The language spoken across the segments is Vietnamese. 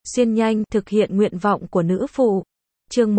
xuyên nhanh, thực hiện nguyện vọng của nữ phụ. Chương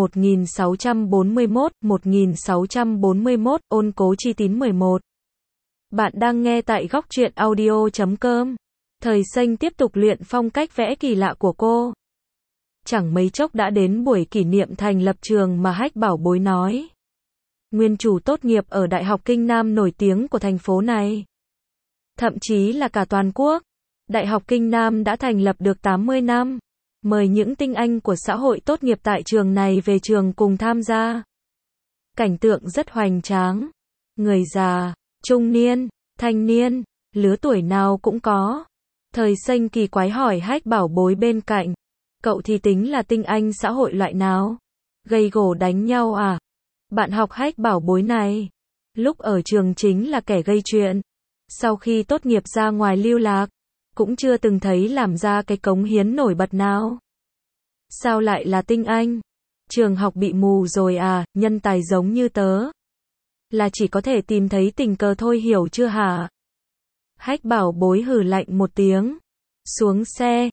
1641, ôn cố chi tín 11. Bạn đang nghe tại góc truyện audio.com. Thời Xanh tiếp tục luyện phong cách vẽ kỳ lạ của cô. Chẳng mấy chốc đã đến buổi kỷ niệm thành lập trường mà Hách Bảo Bối nói. Nguyên chủ tốt nghiệp ở Đại học Kinh Nam nổi tiếng của thành phố này. Thậm chí là cả toàn quốc. Đại học Kinh Nam đã thành lập được 80 năm. Mời những tinh anh của xã hội tốt nghiệp tại trường này về trường cùng tham gia. Cảnh tượng rất hoành tráng. Người già, trung niên, thanh niên, lứa tuổi nào cũng có. Thời Xanh kỳ quái hỏi Hách Bảo Bối bên cạnh. Cậu thì tính là tinh anh xã hội loại nào? Gây gổ đánh nhau à? Bạn học Hách Bảo Bối này. Lúc ở trường chính là kẻ gây chuyện. Sau khi tốt nghiệp ra ngoài lưu lạc. Cũng chưa từng thấy làm ra cái cống hiến nổi bật nào. Sao lại là tinh anh? Trường học bị mù rồi à, nhân tài giống như tớ. Là chỉ có thể tìm thấy tình cờ thôi, hiểu chưa hả? Hách Bảo Bối hừ lạnh một tiếng. Xuống xe,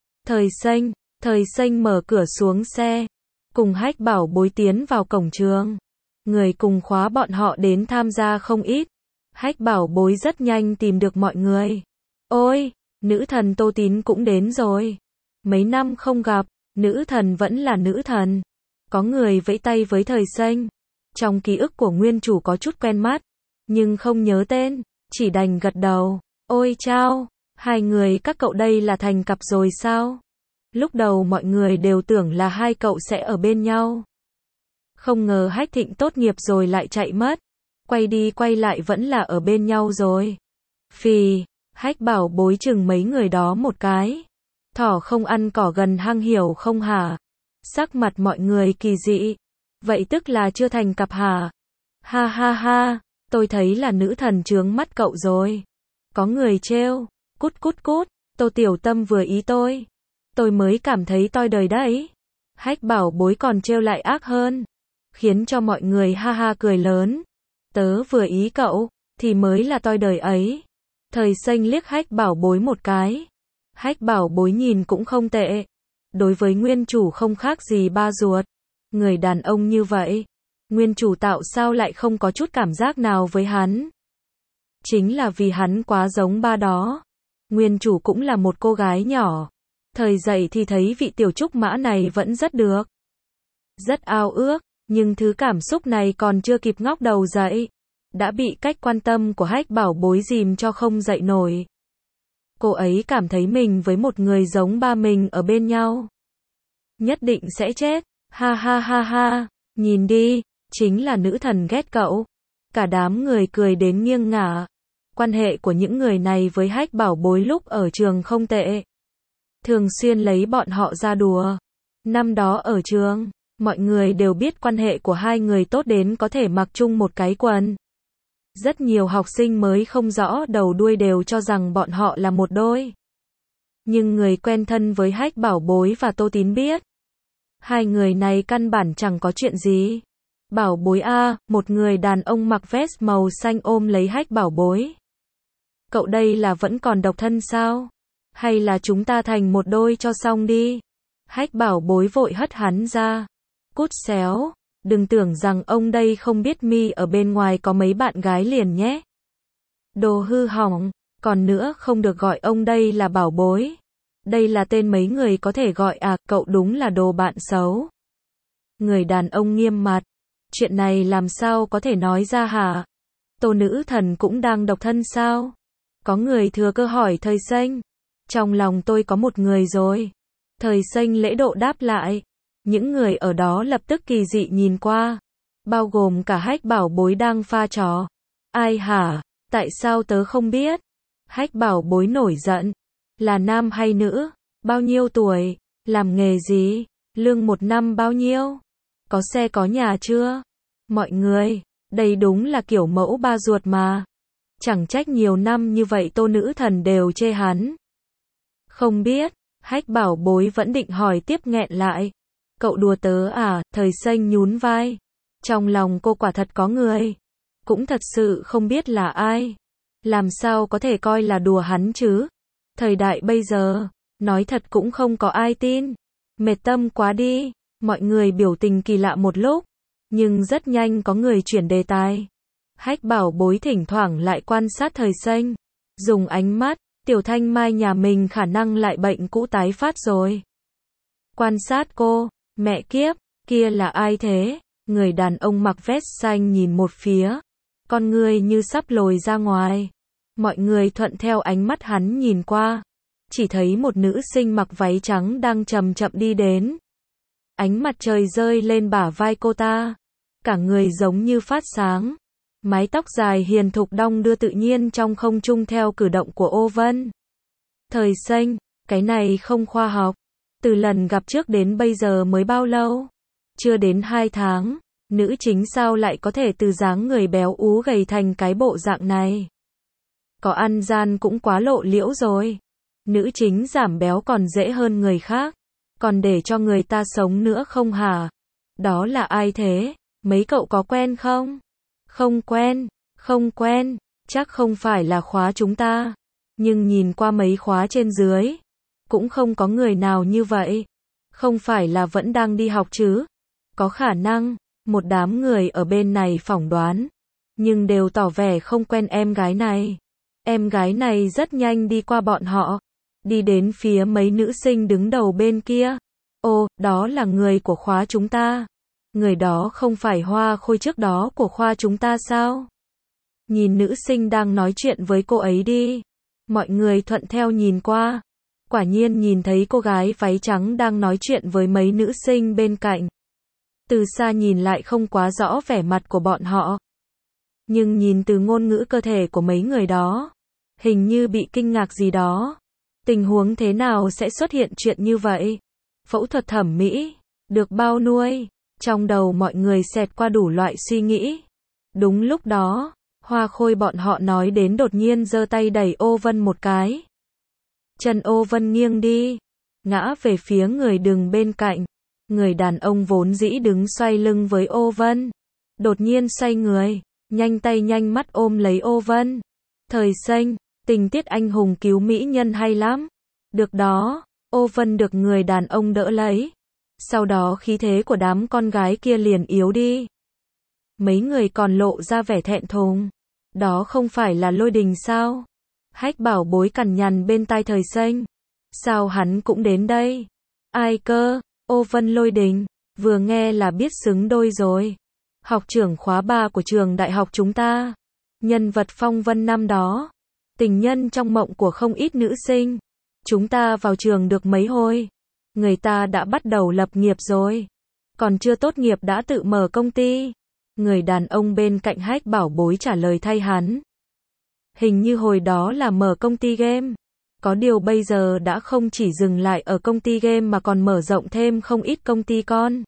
Thời Xanh mở cửa xuống xe. Cùng Hách Bảo Bối tiến vào cổng trường. Người cùng khóa bọn họ đến tham gia không ít. Hách Bảo Bối rất nhanh tìm được mọi người. Ôi, nữ thần Tô Tín cũng đến rồi. Mấy năm không gặp, nữ thần vẫn là nữ thần. Có người vẫy tay với Thời Xanh. Trong ký ức của nguyên chủ có chút quen mắt, nhưng không nhớ tên, chỉ đành gật đầu. Ôi chao, hai người các cậu đây là thành cặp rồi sao? Lúc đầu mọi người đều tưởng là hai cậu sẽ ở bên nhau. Không ngờ Hách Thịnh tốt nghiệp rồi lại chạy mất. Quay đi quay lại vẫn là ở bên nhau rồi. Phì, Hách Bảo Bối chừng mấy người đó một cái. Thỏ không ăn cỏ gần hang, hiểu không hả? Sắc mặt mọi người kỳ dị. Vậy tức là chưa thành cặp hả? Ha ha ha, tôi thấy là nữ thần chướng mắt cậu rồi. Có người trêu, cút cút cút, Tô Tiểu Tâm vừa ý tôi. Tôi mới cảm thấy toi đời đấy. Hách Bảo Bối còn trêu lại ác hơn. Khiến cho mọi người ha ha cười lớn. Tớ vừa ý cậu, thì mới là toi đời ấy. Thời Xanh liếc Hách Bảo Bối một cái. Hách Bảo Bối nhìn cũng không tệ. Đối với nguyên chủ không khác gì ba ruột. Người đàn ông như vậy, nguyên chủ tạo sao lại không có chút cảm giác nào với hắn? Chính là vì hắn quá giống ba đó. Nguyên chủ cũng là một cô gái nhỏ. Thời dậy thì thấy vị tiểu trúc mã này vẫn rất được. Rất ao ước, nhưng thứ cảm xúc này còn chưa kịp ngóc đầu dậy. Đã bị cách quan tâm của Hách Bảo Bối dìm cho không dậy nổi. Cô ấy cảm thấy mình với một người giống ba mình ở bên nhau. Nhất định sẽ chết. Ha ha ha ha, nhìn đi, chính là nữ thần ghét cậu. Cả đám người cười đến nghiêng ngả. Quan hệ của những người này với Hách Bảo Bối lúc ở trường không tệ. Thường xuyên lấy bọn họ ra đùa. Năm đó ở trường, mọi người đều biết quan hệ của hai người tốt đến có thể mặc chung một cái quần. Rất nhiều học sinh mới không rõ đầu đuôi đều cho rằng bọn họ là một đôi. Nhưng người quen thân với Hách Bảo Bối và Tô Tín biết. Hai người này căn bản chẳng có chuyện gì. Bảo Bối a, một người đàn ông mặc vest màu xanh ôm lấy Hách Bảo Bối. Cậu đây là vẫn còn độc thân sao? Hay là chúng ta thành một đôi cho xong đi? Hách Bảo Bối vội hất hắn ra. Cút xéo, đừng tưởng rằng ông đây không biết mi ở bên ngoài có mấy bạn gái liền nhé. Đồ hư hỏng, còn nữa không được gọi ông đây là Bảo Bối. Đây là tên mấy người có thể gọi à, cậu đúng là đồ bạn xấu. Người đàn ông nghiêm mặt. Chuyện này làm sao có thể nói ra hả? Tô nữ thần cũng đang độc thân sao? Có người thừa cơ hỏi Thời Xanh. Trong lòng tôi có một người rồi. Thời Xanh lễ độ đáp lại. Những người ở đó lập tức kỳ dị nhìn qua. Bao gồm cả Hách Bảo Bối đang pha trò. Ai hả? Tại sao tớ không biết? Hách Bảo Bối nổi giận. Là nam hay nữ? Bao nhiêu tuổi? Làm nghề gì? Lương một năm bao nhiêu? Có xe có nhà chưa? Mọi người, đây đúng là kiểu mẫu ba ruột mà. Chẳng trách nhiều năm như vậy Tô nữ thần đều chê hắn. Không biết, Hách Bảo Bối vẫn định hỏi tiếp nghẹn lại. Cậu đùa tớ à? Thời Xanh nhún vai. Trong lòng cô quả thật có người. Cũng thật sự không biết là ai. Làm sao có thể coi là đùa hắn chứ? Thời đại bây giờ, nói thật cũng không có ai tin. Mệt tâm quá đi. Mọi người biểu tình kỳ lạ một lúc, nhưng rất nhanh có người chuyển đề tài. Hách Bảo Bối thỉnh thoảng lại quan sát Thời Xanh, dùng ánh mắt, Tiểu Thanh Mai nhà mình khả năng lại bệnh cũ tái phát rồi. Quan sát cô, mẹ kiếp, kia là ai thế? Người đàn ông mặc vest xanh nhìn một phía, con người như sắp lồi ra ngoài. Mọi người thuận theo ánh mắt hắn nhìn qua, chỉ thấy một nữ sinh mặc váy trắng đang chậm chậm đi đến. Ánh mặt trời rơi lên bả vai cô ta, cả người giống như phát sáng. Mái tóc dài hiền thục đong đưa tự nhiên trong không trung theo cử động của Ô Vân. Thời Xanh, cái này không khoa học. Từ lần gặp trước đến bây giờ mới bao lâu? Chưa đến 2 tháng, nữ chính sao lại có thể từ dáng người béo ú gầy thành cái bộ dạng này? Có ăn gian cũng quá lộ liễu rồi. Nữ chính giảm béo còn dễ hơn người khác, còn để cho người ta sống nữa không hả? Đó là ai thế? Mấy cậu có quen không? Không quen, không quen, chắc không phải là khóa chúng ta. Nhưng nhìn qua mấy khóa trên dưới, cũng không có người nào như vậy. Không phải là vẫn đang đi học chứ? Có khả năng, một đám người ở bên này phỏng đoán, nhưng đều tỏ vẻ không quen em gái này. Em gái này rất nhanh đi qua bọn họ, đi đến phía mấy nữ sinh đứng đầu bên kia. Ồ, đó là người của khóa chúng ta. Người đó không phải Hoa Khôi trước đó của khoa chúng ta sao? Nhìn nữ sinh đang nói chuyện với cô ấy đi. Mọi người thuận theo nhìn qua. Quả nhiên nhìn thấy cô gái váy trắng đang nói chuyện với mấy nữ sinh bên cạnh. Từ xa nhìn lại không quá rõ vẻ mặt của bọn họ. Nhưng nhìn từ ngôn ngữ cơ thể của mấy người đó, hình như bị kinh ngạc gì đó. Tình huống thế nào sẽ xuất hiện chuyện như vậy? Phẫu thuật thẩm mỹ, được bao nuôi? Trong đầu mọi người xẹt qua đủ loại suy nghĩ. Đúng lúc đó, Hoa Khôi bọn họ nói đến đột nhiên giơ tay đẩy Ô Vân một cái. Chân Ô Vân nghiêng đi, ngã về phía người đứng bên cạnh. Người đàn ông vốn dĩ đứng xoay lưng với Ô Vân, đột nhiên xoay người, nhanh tay nhanh mắt ôm lấy Ô Vân. Thời Xanh, tình tiết anh hùng cứu mỹ nhân hay lắm. Được đó, Ô Vân được người đàn ông đỡ lấy. Sau đó khí thế của đám con gái kia liền yếu đi. Mấy người còn lộ ra vẻ thẹn thùng. Đó không phải là Lôi Đình sao? Hách Bảo Bối cằn nhằn bên tai Thời Xanh. Sao hắn cũng đến đây? Ai cơ? Ô Vân Lôi Đình, vừa nghe là biết xứng đôi rồi. Học trưởng khóa 3 của trường đại học chúng ta. Nhân vật phong vân năm đó. Tình nhân trong mộng của không ít nữ sinh. Chúng ta vào trường được mấy hồi. Người ta đã bắt đầu lập nghiệp rồi. Còn chưa tốt nghiệp đã tự mở công ty. Người đàn ông bên cạnh Hách Bảo Bối trả lời thay hắn. Hình như hồi đó là mở công ty game. Có điều bây giờ đã không chỉ dừng lại ở công ty game mà còn mở rộng thêm không ít công ty con.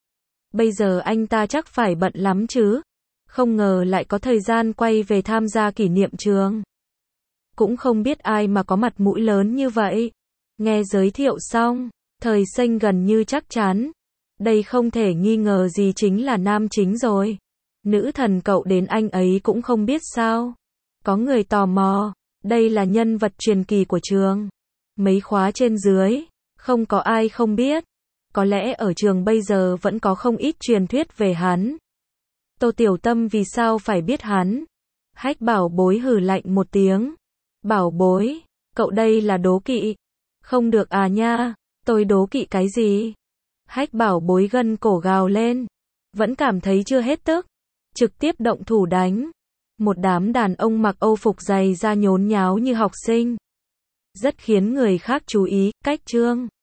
Bây giờ anh ta chắc phải bận lắm chứ. Không ngờ lại có thời gian quay về tham gia kỷ niệm trường. Cũng không biết ai mà có mặt mũi lớn như vậy. Nghe giới thiệu xong, Thời Xanh gần như chắc chắn. Đây không thể nghi ngờ gì chính là nam chính rồi. Nữ thần cậu đến anh ấy cũng không biết sao. Có người tò mò, đây là nhân vật truyền kỳ của trường. Mấy khóa trên dưới, không có ai không biết. Có lẽ ở trường bây giờ vẫn có không ít truyền thuyết về hắn. Tô Tiểu Tâm vì sao phải biết hắn? Hách Bảo Bối hừ lạnh một tiếng. Bảo Bối, cậu đây là đố kỵ. Không được à nha, tôi đố kỵ cái gì? Hách Bảo Bối gân cổ gào lên. Vẫn cảm thấy chưa hết tức. Trực tiếp động thủ đánh. Một đám đàn ông mặc Âu phục dày da nhốn nháo như học sinh. Rất khiến người khác chú ý, cách chương.